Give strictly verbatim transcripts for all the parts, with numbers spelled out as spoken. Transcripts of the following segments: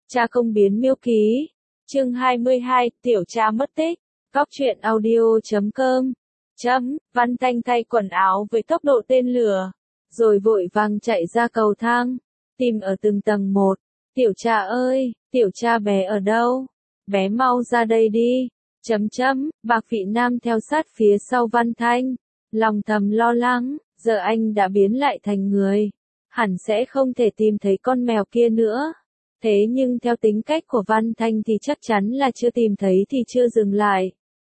Cha không biến miêu ký. Chương hai mươi hai, tiểu cha mất tích. Góc truyện audio chấm com. Chấm, Văn Thanh thay quần áo với tốc độ tên lửa, rồi vội vàng chạy ra cầu thang, tìm ở từng tầng một. Tiểu cha ơi, tiểu cha bé ở đâu? Bé mau ra đây đi. Chấm chấm, Bạc Phị Nam theo sát phía sau Văn Thanh, lòng thầm lo lắng, giờ anh đã biến lại thành người, hẳn sẽ không thể tìm thấy con mèo kia nữa. Thế nhưng theo tính cách của Văn Thanh thì chắc chắn là chưa tìm thấy thì chưa dừng lại.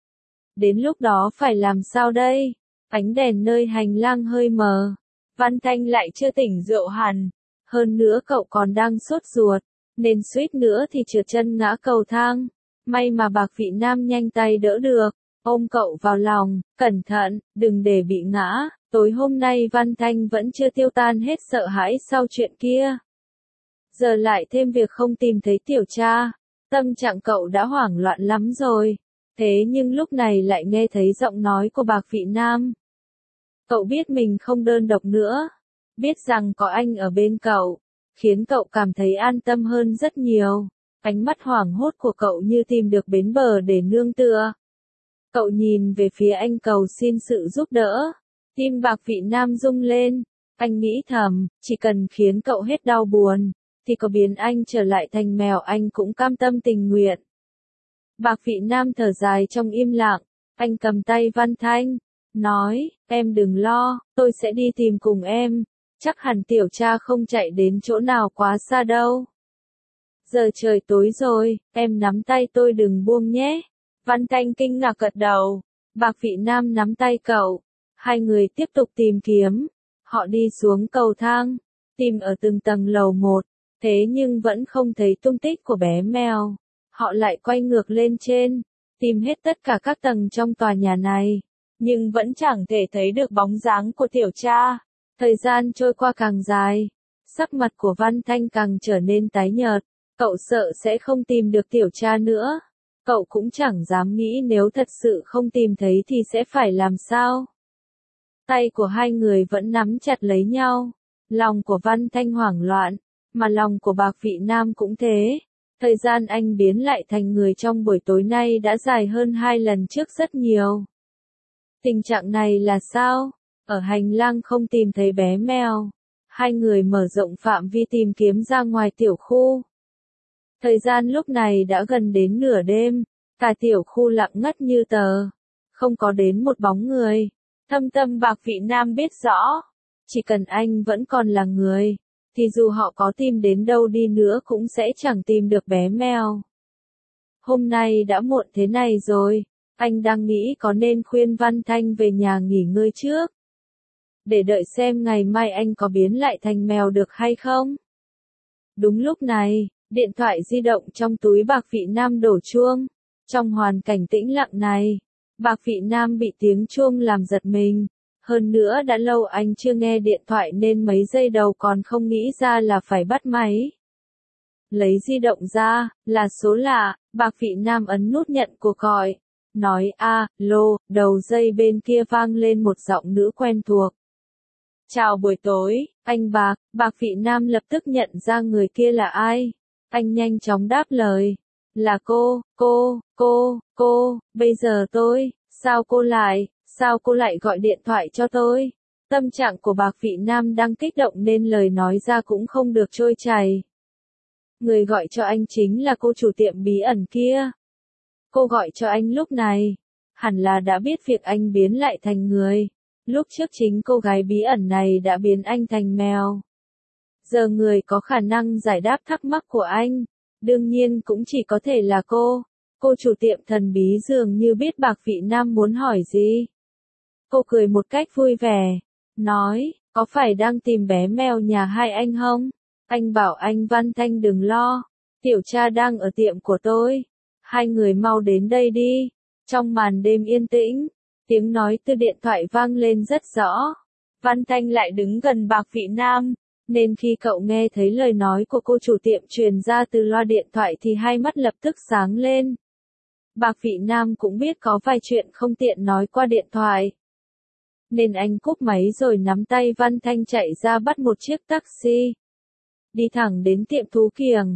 Đến lúc đó phải làm sao đây? Ánh đèn nơi hành lang hơi mờ. Văn Thanh lại chưa tỉnh rượu hẳn. Hơn nữa cậu còn đang sốt ruột, nên suýt nữa thì trượt chân ngã cầu thang. May mà Bạc Phị Nam nhanh tay đỡ được, ôm cậu vào lòng, cẩn thận, đừng để bị ngã. Tối hôm nay Văn Thanh vẫn chưa tiêu tan hết sợ hãi sau chuyện kia. Giờ lại thêm việc không tìm thấy tiểu cha, tâm trạng cậu đã hoảng loạn lắm rồi. Thế nhưng lúc này lại nghe thấy giọng nói của Bạc Phị Nam. Cậu biết mình không đơn độc nữa, biết rằng có anh ở bên cậu, khiến cậu cảm thấy an tâm hơn rất nhiều. Ánh mắt hoảng hốt của cậu như tìm được bến bờ để nương tựa. Cậu nhìn về phía anh cầu xin sự giúp đỡ. Tim Bạc Phị Nam rung lên. Anh nghĩ thầm, chỉ cần khiến cậu hết đau buồn, thì có biến anh trở lại thành mèo anh cũng cam tâm tình nguyện. Bạc Phị Nam thở dài trong im lặng. Anh cầm tay Văn Thanh, nói, em đừng lo, tôi sẽ đi tìm cùng em. Chắc hẳn tiểu cha không chạy đến chỗ nào quá xa đâu. Giờ trời tối rồi, em nắm tay tôi đừng buông nhé. Văn Thanh kinh ngạc gật đầu. Bạc Phị Nam nắm tay cậu. Hai người tiếp tục tìm kiếm. Họ đi xuống cầu thang, tìm ở từng tầng lầu một. Thế nhưng vẫn không thấy tung tích của bé mèo. Họ lại quay ngược lên trên, tìm hết tất cả các tầng trong tòa nhà này. Nhưng vẫn chẳng thể thấy được bóng dáng của tiểu cha. Thời gian trôi qua càng dài, sắc mặt của Văn Thanh càng trở nên tái nhợt. Cậu sợ sẽ không tìm được tiểu cha nữa. Cậu cũng chẳng dám nghĩ nếu thật sự không tìm thấy thì sẽ phải làm sao. Tay của hai người vẫn nắm chặt lấy nhau. Lòng của Văn Thanh hoảng loạn, mà lòng của Bạc Phị Nam cũng thế. Thời gian anh biến lại thành người trong buổi tối nay đã dài hơn hai lần trước rất nhiều. Tình trạng này là sao? Ở hành lang không tìm thấy bé mèo. Hai người mở rộng phạm vi tìm kiếm ra ngoài tiểu khu. Thời gian lúc này đã gần đến nửa đêm, cả tiểu khu lặng ngắt như tờ. Không có đến một bóng người. Thâm tâm Bạc Phị Nam biết rõ, chỉ cần anh vẫn còn là người, thì dù họ có tìm đến đâu đi nữa cũng sẽ chẳng tìm được bé mèo. Hôm nay đã muộn thế này rồi, anh đang nghĩ có nên khuyên Văn Thanh về nhà nghỉ ngơi trước, để đợi xem ngày mai anh có biến lại thành mèo được hay không. Đúng lúc này, điện thoại di động trong túi Bạc Phị Nam đổ chuông. Trong hoàn cảnh tĩnh lặng này, Bạc Phị Nam bị tiếng chuông làm giật mình. Hơn nữa đã lâu anh chưa nghe điện thoại nên mấy giây đầu còn không nghĩ ra là phải bắt máy. Lấy di động ra, là số lạ, Bạc Phị Nam ấn nút nhận cuộc gọi. Nói a, lô, đầu dây bên kia vang lên một giọng nữ quen thuộc. Chào buổi tối, anh Bạc. Bạc Phị Nam lập tức nhận ra người kia là ai. Anh nhanh chóng đáp lời. Là cô, cô, cô, cô, bây giờ tôi, sao cô lại, sao cô lại gọi điện thoại cho tôi? Tâm trạng của Bạc Phị Nam đang kích động nên lời nói ra cũng không được trôi chảy. Người gọi cho anh chính là cô chủ tiệm bí ẩn kia. Cô gọi cho anh lúc này, hẳn là đã biết việc anh biến lại thành người. Lúc trước chính cô gái bí ẩn này đã biến anh thành mèo. Giờ người có khả năng giải đáp thắc mắc của anh, đương nhiên cũng chỉ có thể là cô. Cô chủ tiệm thần bí dường như biết Bạc Phị Nam muốn hỏi gì. Cô cười một cách vui vẻ, nói, có phải đang tìm bé mèo nhà hai anh không? Anh bảo anh Văn Thanh đừng lo, tiểu cha đang ở tiệm của tôi. Hai người mau đến đây đi. Trong màn đêm yên tĩnh, tiếng nói từ điện thoại vang lên rất rõ. Văn Thanh lại đứng gần Bạc Phị Nam, nên khi cậu nghe thấy lời nói của cô chủ tiệm truyền ra từ loa điện thoại thì hai mắt lập tức sáng lên. Bạc Phị Nam cũng biết có vài chuyện không tiện nói qua điện thoại, nên anh cúp máy rồi nắm tay Văn Thanh chạy ra bắt một chiếc taxi. Đi thẳng đến tiệm thú kiểng.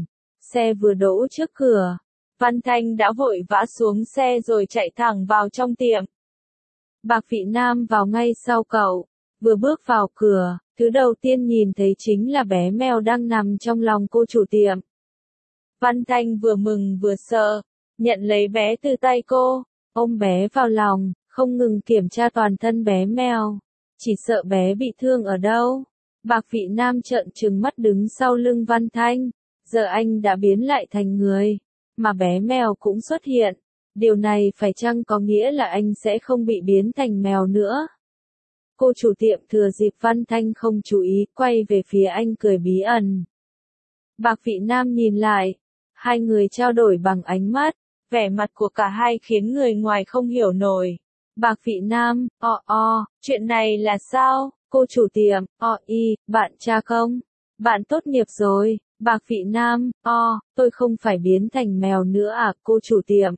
Xe vừa đỗ trước cửa, Văn Thanh đã vội vã xuống xe rồi chạy thẳng vào trong tiệm. Bạc Vị Nam vào ngay sau cậu, vừa bước vào cửa, thứ đầu tiên nhìn thấy chính là bé mèo đang nằm trong lòng cô chủ tiệm. Văn Thanh vừa mừng vừa sợ, nhận lấy bé từ tay cô, ôm bé vào lòng, không ngừng kiểm tra toàn thân bé mèo, chỉ sợ bé bị thương ở đâu. Bạc Vị Nam trợn trừng mắt đứng sau lưng Văn Thanh, giờ anh đã biến lại thành người, mà bé mèo cũng xuất hiện. Điều này phải chăng có nghĩa là anh sẽ không bị biến thành mèo nữa? Cô chủ tiệm thừa dịp Văn Thanh không chú ý, quay về phía anh cười bí ẩn. Bạc Vị Nam nhìn lại, hai người trao đổi bằng ánh mắt, vẻ mặt của cả hai khiến người ngoài không hiểu nổi. Bạc Vị Nam, o o, chuyện này là sao? Cô chủ tiệm, o y, bạn cha không? Bạn tốt nghiệp rồi. Bạc Vị Nam, o, tôi không phải biến thành mèo nữa à, cô chủ tiệm.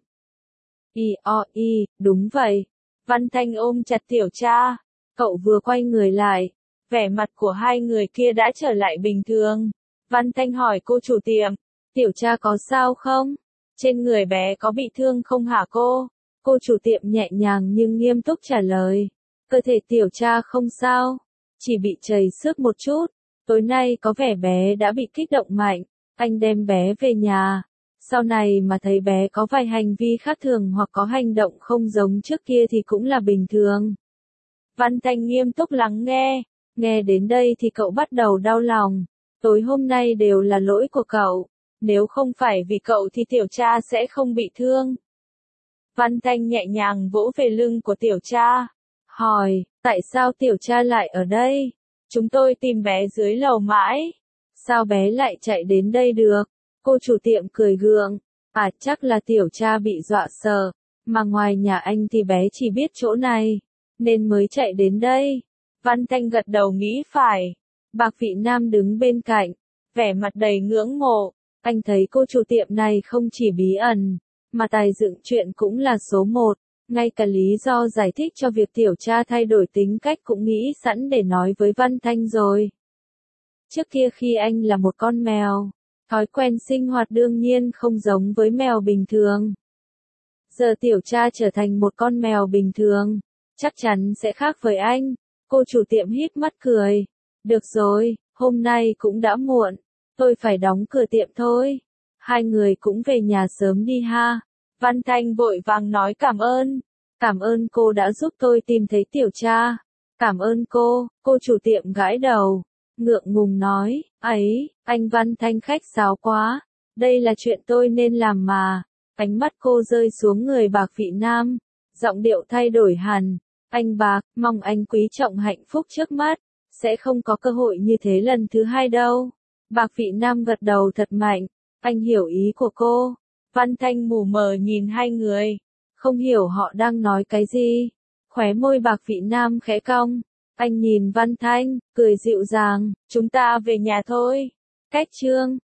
Y o y, đúng vậy. Văn Thanh ôm chặt Tiểu Cha, cậu vừa quay người lại, vẻ mặt của hai người kia đã trở lại bình thường. Văn Thanh hỏi cô chủ tiệm, Tiểu Cha có sao không? Trên người bé có bị thương không hả cô? Cô chủ tiệm nhẹ nhàng nhưng nghiêm túc trả lời, cơ thể Tiểu Cha không sao, chỉ bị trầy xước một chút. Tối nay có vẻ bé đã bị kích động mạnh, anh đem bé về nhà. Sau này mà thấy bé có vài hành vi khác thường hoặc có hành động không giống trước kia thì cũng là bình thường. Văn Thanh nghiêm túc lắng nghe, nghe đến đây thì cậu bắt đầu đau lòng. Tối hôm nay đều là lỗi của cậu, nếu không phải vì cậu thì Tiểu Cha sẽ không bị thương. Văn Thanh nhẹ nhàng vỗ về lưng của Tiểu Cha, hỏi, tại sao Tiểu Cha lại ở đây? Chúng tôi tìm bé dưới lầu mãi. Sao bé lại chạy đến đây được? Cô chủ tiệm cười gượng. À, chắc là Tiểu Cha bị dọa sợ, mà ngoài nhà anh thì bé chỉ biết chỗ này, nên mới chạy đến đây. Văn Thanh gật đầu nghĩ phải. Bạc Vị Nam đứng bên cạnh, vẻ mặt đầy ngưỡng mộ. Anh thấy cô chủ tiệm này không chỉ bí ẩn, mà tài dựng chuyện cũng là số một. Ngay cả lý do giải thích cho việc Tiểu Cha thay đổi tính cách cũng nghĩ sẵn để nói với Văn Thanh rồi. Trước kia khi anh là một con mèo, thói quen sinh hoạt đương nhiên không giống với mèo bình thường. Giờ Tiểu Cha trở thành một con mèo bình thường, chắc chắn sẽ khác với anh. Cô chủ tiệm híp mắt cười. Được rồi, hôm nay cũng đã muộn, tôi phải đóng cửa tiệm thôi. Hai người cũng về nhà sớm đi ha. Văn Thanh vội vàng nói cảm ơn. Cảm ơn cô đã giúp tôi tìm thấy Tiểu Cha. Cảm ơn cô, cô chủ tiệm gãi đầu. Ngượng ngùng nói, ấy, anh Văn Thanh khách sáo quá. Đây là chuyện tôi nên làm mà. Ánh mắt cô rơi xuống người Bạc Vị Nam. Giọng điệu thay đổi hẳn. Anh Bạc, mong anh quý trọng hạnh phúc trước mắt. Sẽ không có cơ hội như thế lần thứ hai đâu. Bạc Vị Nam gật đầu thật mạnh. Anh hiểu ý của cô. Văn Thanh mù mờ nhìn hai người, không hiểu họ đang nói cái gì. Khóe môi Bạc Vị Nam khẽ cong. Anh nhìn Văn Thanh, cười dịu dàng, chúng ta về nhà thôi. Cách chương